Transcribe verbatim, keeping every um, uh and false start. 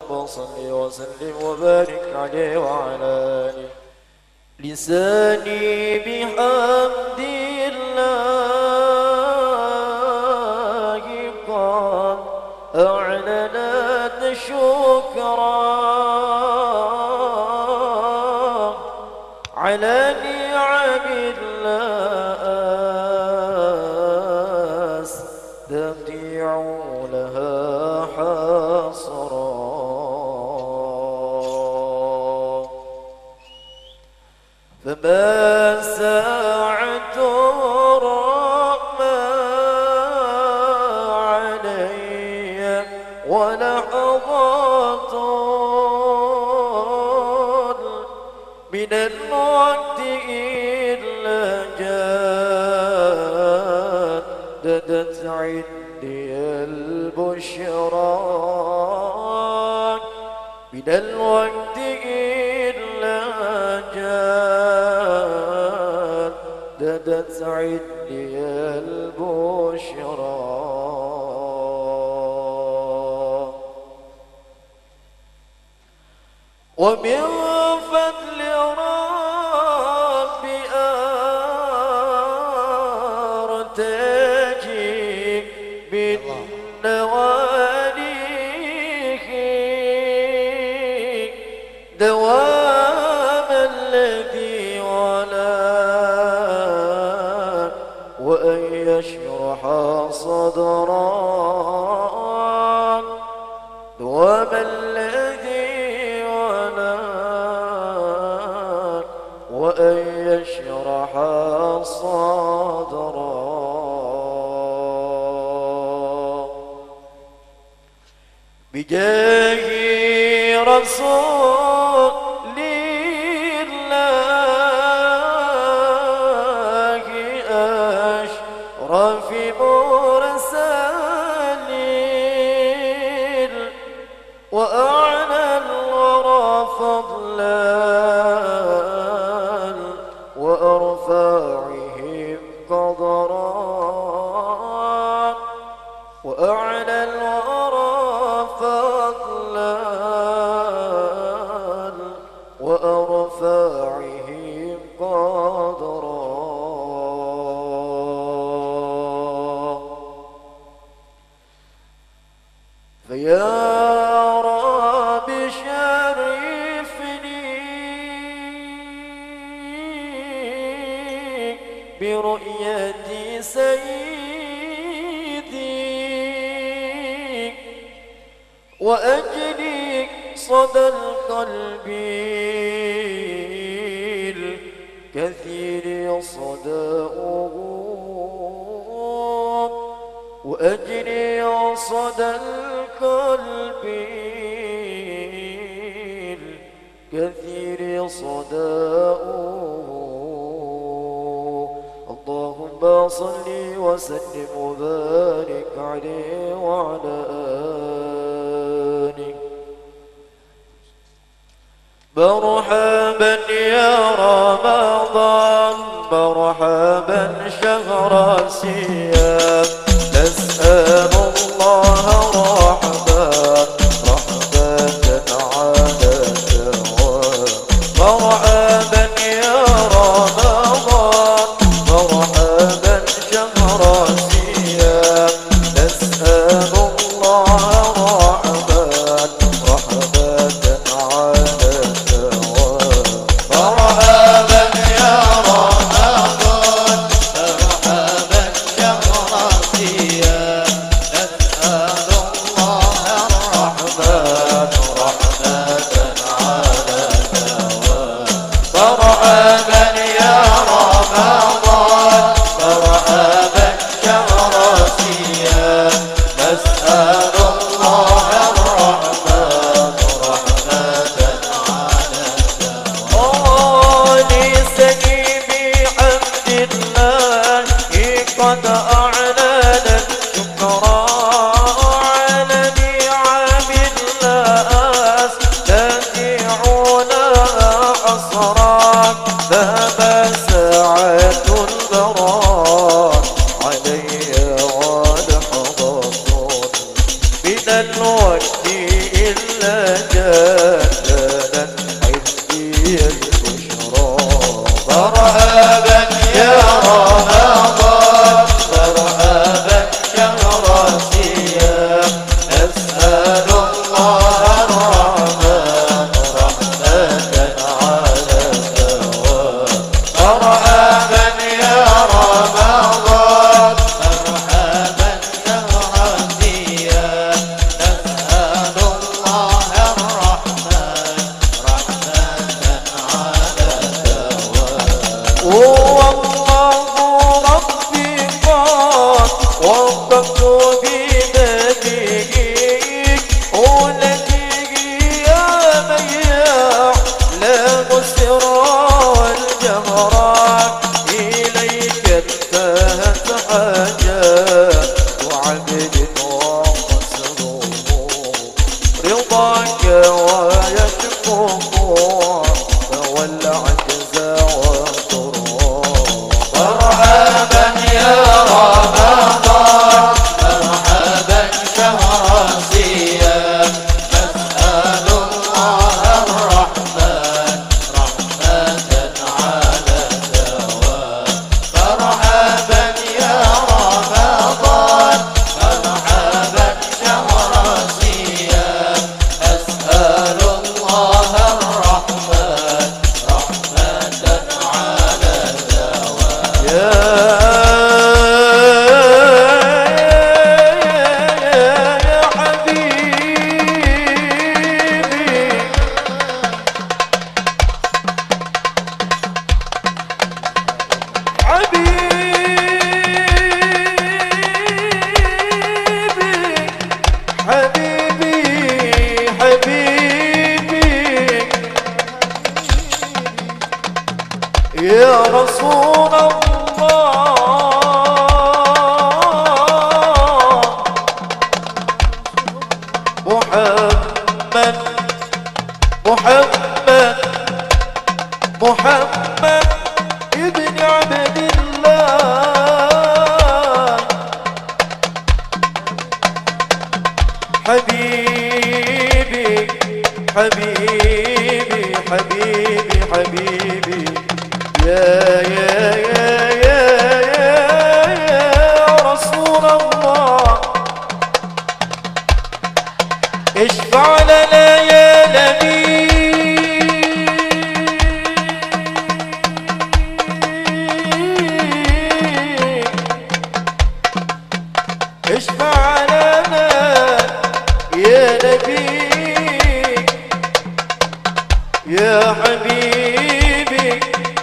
اللهم صل وسلم وبارك عليه وعلى آله. لساني بحمد الله قد أعلنت شكرا على نعم الله أستطيع لها حصرا. فما ساعة الرحمن علي ولحظات من الوقت إلا جددت عندي البشرى من الوقت إلا جددت عندي البشرى. ومن فضل ربي أرتجي بالنواليه دوام الذي ولا وأن يشرح صدرا دوام الذي ولا وأن يشرح صدرا. بجاه رسول الله أشرف مرسلين وأعلى الورى فضلا وأرفعهم قدرا وأعلى الورى فضلا وأرفعهم قدرا. فيا رب شرفني برؤية سيدي وأجلي صدى القلب الكثير صداؤه وأجلي صدى القلب الكثير صداؤه. اللهم صل وسلم وبارك عليه وعلى آله. مرحبا يا رمضان مرحبا شهر الصيام نسأل الله رحمة رحمة على الدوام. مرحبا يا رمضان مرحبا شهر الصيام نسأل الله رحمة رحمة على الدوام. مرحبا يا رمضان مرحبا شهر جددا حبي البشرى مرحبا يا رمضان مرحبا شهر الصيام نسأل الله الرحمن رحمة على الدوام مرحبا يا رمضان مرحبا شهر الصيام نسأل الله الرحمن رحمة على الدوام والله ربي قال وفقت بنبيك ونبيك يا من يعلم السر والجهر إليك انتهت حاجات وعبد وقصره رضاك ويشكوك فولى عجز والضرار مرحبا يا رمضان مرحبا شهر الصيام نسأل الله الرحمن رحمة على الدوام مرحبا يا رمضان مرحبا شهر الصيام أسأل الله الرحمن رحمة على الدوام يا حبيبي حبيبي يا رسول الله محمد محمد محمد ابن عبد الله حبيبي حبيبي حبيبي حبيبي يا يا يا يا يا رسول الله اشفع لنا يا نبي اشفع لنا يا نبي يا حبيبي